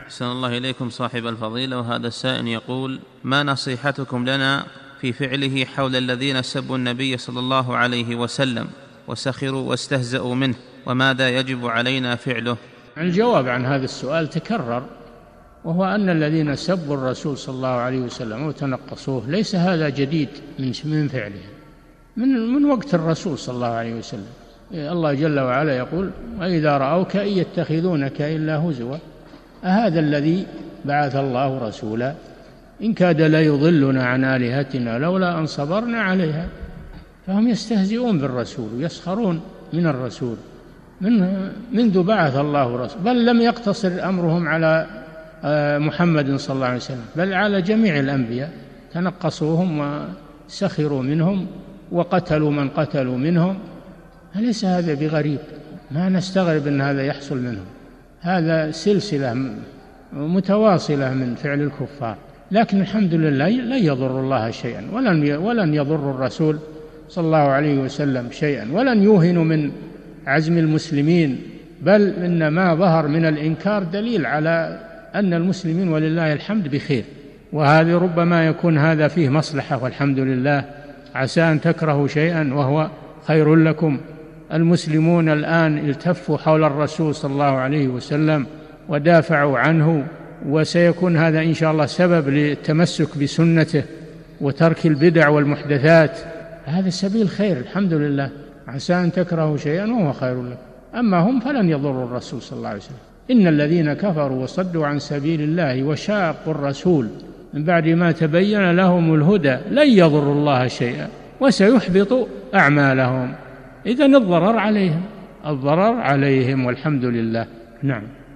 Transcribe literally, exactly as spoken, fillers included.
أحسن الله إليكم صاحب الفضيلة. وهذا السائل يقول: ما نصيحتكم لنا في فعله حول الذين سبوا النبي صلى الله عليه وسلم وسخروا واستهزأوا منه، وماذا يجب علينا فعله؟ الجواب عن هذا السؤال تكرر، وهو أن الذين سبوا الرسول صلى الله عليه وسلم وتنقصوه ليس هذا جديد من فعله، من من وقت الرسول صلى الله عليه وسلم. الله جل وعلا يقول: وإذا رأوك إن يتخذونك إلا هزوا أهذا الذي بعث الله رسولا إن كاد ليضلنا عن آلهتنا لولا أن صبرنا عليها. فهم يستهزئون بالرسول ويسخرون من الرسول من منذ بعث الله رسول، بل لم يقتصر أمرهم على محمد صلى الله عليه وسلم بل على جميع الأنبياء، تنقصوهم وسخروا منهم وقتلوا من قتلوا منهم. أليس هذا بغريب؟ ما نستغرب أن هذا يحصل منهم، هذا سلسلة متواصلة من فعل الكفار. لكن الحمد لله لا يضر الله شيئا، ولن ولن يضر الرسول صلى الله عليه وسلم شيئا، ولن يوهنوا من عزم المسلمين، بل إن ما ظهر من الإنكار دليل على أن المسلمين ولله الحمد بخير. وهذا ربما يكون هذا فيه مصلحة والحمد لله. عسى أن تكرهوا شيئا وهو خير لكم. المسلمون الآن التفوا حول الرسول صلى الله عليه وسلم ودافعوا عنه، وسيكون هذا إن شاء الله سبب للتمسك بسنته وترك البدع والمحدثات. هذا سبيل خير الحمد لله. عسى أن تكرهوا شيئا وهو خير لكم، أما هم فلن يضروا الرسول صلى الله عليه وسلم. إن الذين كفروا وصدوا عن سبيل الله وشاقوا الرسول من بعد ما تبين لهم الهدى لن يضروا الله شيئا وسيحبط أعمالهم. إذن الضرر عليهم، الضرر عليهم والحمد لله. نعم.